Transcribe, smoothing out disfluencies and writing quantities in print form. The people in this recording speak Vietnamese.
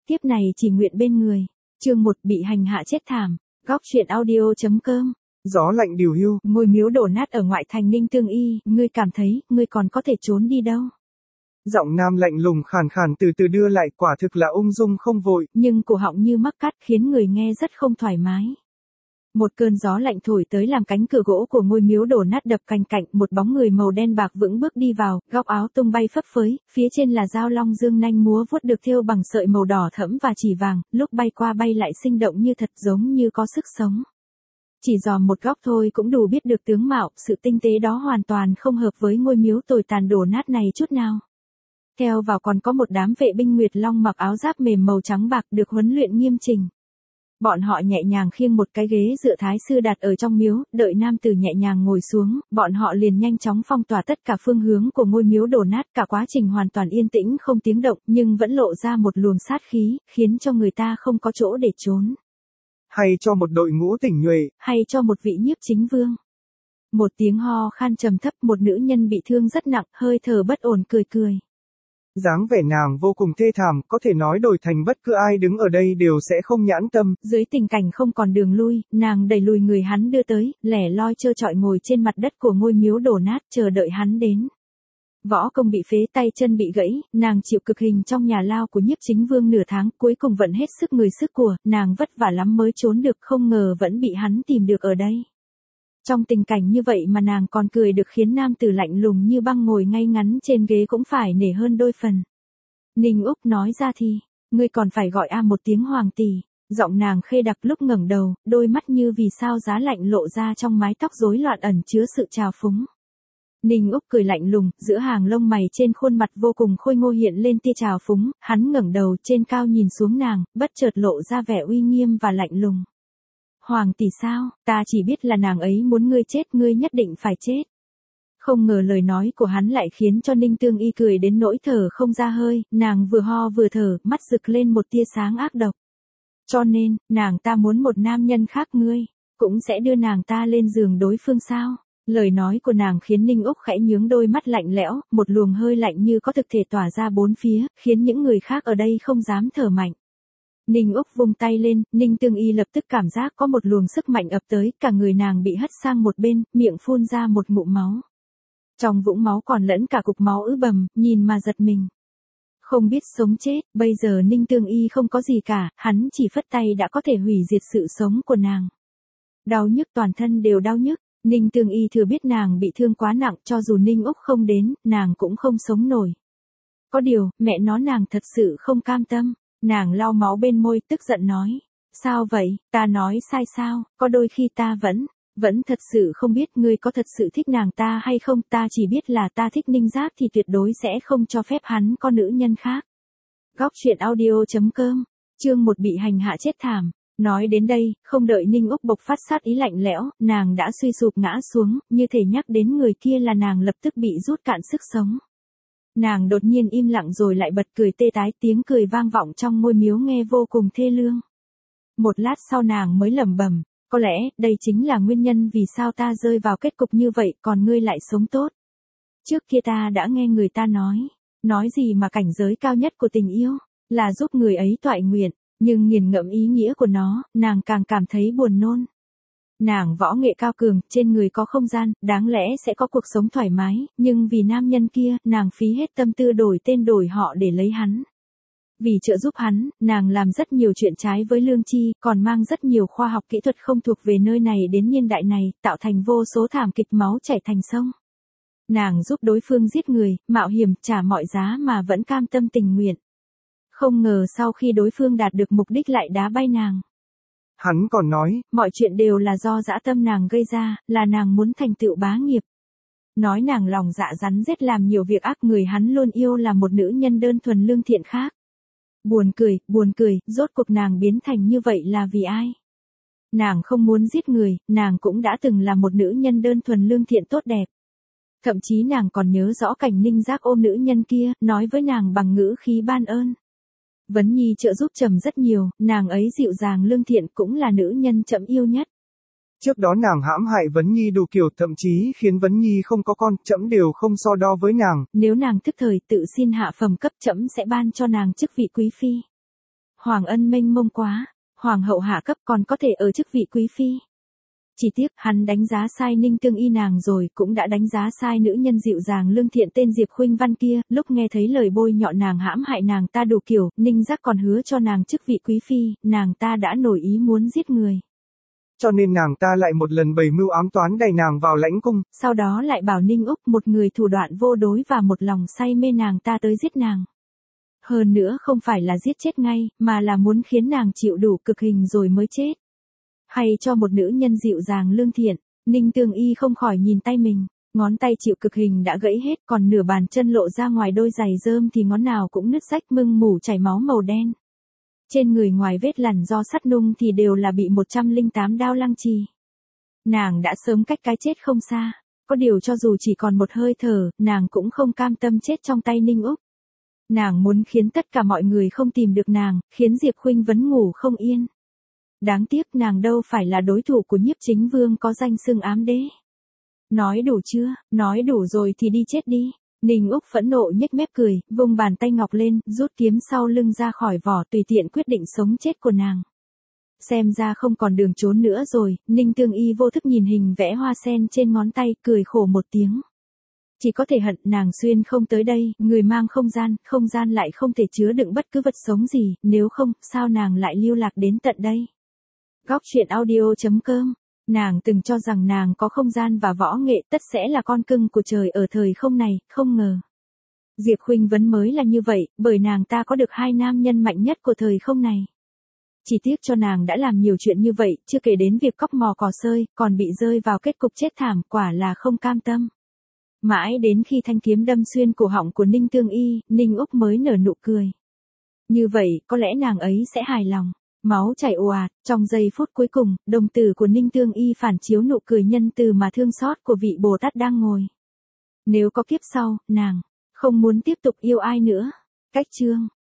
tiếp này chỉ nguyện bên người. Chương 1 bị hành hạ chết thảm. Góc truyện audio.com. Gió lạnh điều hiu. Ngôi miếu đổ nát ở ngoại thành Ninh Tương Y, ngươi cảm thấy, ngươi còn có thể trốn đi đâu? Giọng nam lạnh lùng khàn khàn từ từ đưa lại, quả thực là ung dung không vội. Nhưng cổ họng như mắc cắt khiến người nghe rất không thoải mái. Một cơn gió lạnh thổi tới làm cánh cửa gỗ của ngôi miếu đổ nát đập cành cạnh, một bóng người màu đen bạc vững bước đi vào, góc áo tung bay phấp phới, phía trên là dao long dương nanh múa vuốt được thêu bằng sợi màu đỏ thẫm và chỉ vàng, lúc bay qua bay lại sinh động như thật, giống như có sức sống. Chỉ dòm một góc thôi cũng đủ biết được tướng mạo, sự tinh tế đó hoàn toàn không hợp với ngôi miếu tồi tàn đổ nát này chút nào. Theo vào còn có một đám vệ binh Nguyệt Long mặc áo giáp mềm màu trắng bạc được huấn luyện nghiêm chỉnh. Bọn họ nhẹ nhàng khiêng một cái ghế dựa thái sư đặt ở trong miếu, đợi nam tử nhẹ nhàng ngồi xuống, bọn họ liền nhanh chóng phong tỏa tất cả phương hướng của ngôi miếu đổ nát, cả quá trình hoàn toàn yên tĩnh không tiếng động, nhưng vẫn lộ ra một luồng sát khí, khiến cho người ta không có chỗ để trốn. Hay cho một đội ngũ tỉnh nhuệ, hay cho một vị nhiếp chính vương. Một tiếng ho khan trầm thấp, một nữ nhân bị thương rất nặng, hơi thở bất ổn cười cười. Dáng vẻ nàng vô cùng thê thảm, có thể nói đổi thành bất cứ ai đứng ở đây đều sẽ không nhãn tâm. Dưới tình cảnh không còn đường lui, nàng đẩy lùi người hắn đưa tới, lẻ loi trơ trọi ngồi trên mặt đất của ngôi miếu đổ nát, chờ đợi hắn đến. Võ công bị phế, tay chân bị gãy, nàng chịu cực hình trong nhà lao của nhiếp chính vương nửa tháng, cuối cùng vẫn hết sức người sức của, nàng vất vả lắm mới trốn được, không ngờ vẫn bị hắn tìm được ở đây. Trong tình cảnh như vậy mà nàng còn cười được, khiến nam tử lạnh lùng như băng ngồi ngay ngắn trên ghế cũng phải nể hơn đôi phần. Ninh Úc nói ra thì, ngươi còn phải gọi một tiếng hoàng tỷ. Giọng nàng khê đặc, lúc ngẩng đầu, đôi mắt như vì sao giá lạnh lộ ra trong mái tóc rối loạn ẩn chứa sự trào phúng. Ninh Úc cười lạnh lùng, giữa hàng lông mày trên khuôn mặt vô cùng khôi ngô hiện lên tia trào phúng, hắn ngẩng đầu trên cao nhìn xuống nàng, bất chợt lộ ra vẻ uy nghiêm và lạnh lùng. Hoàng tỷ sao, ta chỉ biết là nàng ấy muốn ngươi chết, ngươi nhất định phải chết. Không ngờ lời nói của hắn lại khiến cho Ninh Tương Y cười đến nỗi thở không ra hơi, nàng vừa ho vừa thở, mắt rực lên một tia sáng ác độc. Cho nên, nàng ta muốn một nam nhân khác, ngươi cũng sẽ đưa nàng ta lên giường đối phương sao? Lời nói của nàng khiến Ninh Úc khẽ nhướng đôi mắt lạnh lẽo, một luồng hơi lạnh như có thực thể tỏa ra bốn phía, khiến những người khác ở đây không dám thở mạnh. Ninh Úc vung tay lên, Ninh Tương Y lập tức cảm giác có một luồng sức mạnh ập tới, cả người nàng bị hất sang một bên, miệng phun ra một ngụm máu. Trong vũng máu còn lẫn cả cục máu ứ bầm, nhìn mà giật mình. Không biết sống chết, bây giờ Ninh Tương Y không có gì cả, hắn chỉ phất tay đã có thể hủy diệt sự sống của nàng. Đau nhức toàn thân đều đau nhức, Ninh Tương Y thừa biết nàng bị thương quá nặng, cho dù Ninh Úc không đến, nàng cũng không sống nổi. Có điều, mẹ nó nàng thật sự không cam tâm. Nàng lau máu bên môi, tức giận nói. Sao vậy, ta nói sai sao, có đôi khi ta vẫn thật sự không biết ngươi có thật sự thích nàng ta hay không, ta chỉ biết là ta thích Ninh Giáp thì tuyệt đối sẽ không cho phép hắn có nữ nhân khác. Góc truyện audio.com, chương 1 bị hành hạ chết thảm. Nói đến đây, không đợi Ninh Úc bộc phát sát ý lạnh lẽo, nàng đã suy sụp ngã xuống, như thể nhắc đến người kia là nàng lập tức bị rút cạn sức sống. Nàng đột nhiên im lặng rồi lại bật cười tê tái, tiếng cười vang vọng trong ngôi miếu nghe vô cùng thê lương. Một lát sau nàng mới lẩm bẩm, có lẽ, đây chính là nguyên nhân vì sao ta rơi vào kết cục như vậy, còn ngươi lại sống tốt. Trước kia ta đã nghe người ta nói gì mà cảnh giới cao nhất của tình yêu, là giúp người ấy toại nguyện, nhưng nghiền ngẫm ý nghĩa của nó, nàng càng cảm thấy buồn nôn. Nàng võ nghệ cao cường, trên người có không gian, đáng lẽ sẽ có cuộc sống thoải mái, nhưng vì nam nhân kia, nàng phí hết tâm tư đổi tên đổi họ để lấy hắn. Vì trợ giúp hắn, nàng làm rất nhiều chuyện trái với lương tri, còn mang rất nhiều khoa học kỹ thuật không thuộc về nơi này đến niên đại này, tạo thành vô số thảm kịch máu chảy thành sông. Nàng giúp đối phương giết người, mạo hiểm, trả mọi giá mà vẫn cam tâm tình nguyện. Không ngờ sau khi đối phương đạt được mục đích lại đá bay nàng. Hắn còn nói, mọi chuyện đều là do dã tâm nàng gây ra, là nàng muốn thành tựu bá nghiệp. Nói nàng lòng dạ rắn rết làm nhiều việc ác, người hắn luôn yêu là một nữ nhân đơn thuần lương thiện khác. Buồn cười, rốt cuộc nàng biến thành như vậy là vì ai? Nàng không muốn giết người, nàng cũng đã từng là một nữ nhân đơn thuần lương thiện tốt đẹp. Thậm chí nàng còn nhớ rõ cảnh Ninh Giác ôm nữ nhân kia, nói với nàng bằng ngữ khí ban ơn. Vấn Nhi trợ giúp trầm rất nhiều, nàng ấy dịu dàng lương thiện, cũng là nữ nhân trẫm yêu nhất. Trước đó nàng hãm hại Vấn Nhi đủ kiểu, thậm chí khiến Vấn Nhi không có con, trẫm đều không so đo với nàng. Nếu nàng thức thời tự xin hạ phẩm cấp, trẫm sẽ ban cho nàng chức vị quý phi. Hoàng ân mênh mông quá, hoàng hậu hạ cấp còn có thể ở chức vị quý phi. Chỉ tiếc hắn đánh giá sai Ninh Tương Y nàng rồi, cũng đã đánh giá sai nữ nhân dịu dàng lương thiện tên Diệp Khuynh Văn kia, lúc nghe thấy lời bôi nhọ nàng hãm hại nàng ta đủ kiểu, Ninh Giác còn hứa cho nàng chức vị quý phi, nàng ta đã nổi ý muốn giết người. Cho nên nàng ta lại một lần bày mưu ám toán đẩy nàng vào lãnh cung. Sau đó lại bảo Ninh Úc, một người thủ đoạn vô đối và một lòng say mê nàng ta tới giết nàng. Hơn nữa không phải là giết chết ngay, mà là muốn khiến nàng chịu đủ cực hình rồi mới chết. Hay cho một nữ nhân dịu dàng lương thiện, Ninh Tương Y không khỏi nhìn tay mình, ngón tay chịu cực hình đã gãy hết, còn nửa bàn chân lộ ra ngoài đôi giày rơm thì ngón nào cũng nứt rách mưng mủ chảy máu màu đen. Trên người ngoài vết lằn do sắt nung thì đều là bị 108 đao lăng trì. Nàng đã sớm cách cái chết không xa, có điều cho dù chỉ còn một hơi thở, nàng cũng không cam tâm chết trong tay Ninh Úc. Nàng muốn khiến tất cả mọi người không tìm được nàng, khiến Diệp Khuynh Vấn ngủ không yên. Đáng tiếc nàng đâu phải là đối thủ của Nhiếp Chính Vương có danh xưng ám đế. Nói đủ chưa, nói đủ rồi thì đi chết đi. Ninh Úc phẫn nộ nhếch mép cười, vung bàn tay ngọc lên, rút kiếm sau lưng ra khỏi vỏ tùy tiện quyết định sống chết của nàng. Xem ra không còn đường trốn nữa rồi, Ninh Tương Y vô thức nhìn hình vẽ hoa sen trên ngón tay, cười khổ một tiếng. Chỉ có thể hận nàng xuyên không tới đây, người mang không gian lại không thể chứa đựng bất cứ vật sống gì, nếu không, sao nàng lại lưu lạc đến tận đây. Góc truyện audio.com. Nàng từng cho rằng nàng có không gian và võ nghệ tất sẽ là con cưng của trời ở thời không này, không ngờ. Diệp Khuynh Vấn mới là như vậy, bởi nàng ta có được hai nam nhân mạnh nhất của thời không này. Chỉ tiếc cho nàng đã làm nhiều chuyện như vậy, chưa kể đến việc cóc mò cò sơi, còn bị rơi vào kết cục chết thảm, quả là không cam tâm. Mãi đến khi thanh kiếm đâm xuyên cổ họng của Ninh Tương Y, Ninh Úc mới nở nụ cười. Như vậy, có lẽ nàng ấy sẽ hài lòng. Máu chảy ồ ạt, trong giây phút cuối cùng, đồng tử của Ninh Tương Y phản chiếu nụ cười nhân từ mà thương xót của vị Bồ Tát đang ngồi. Nếu có kiếp sau, nàng không muốn tiếp tục yêu ai nữa. Cách chương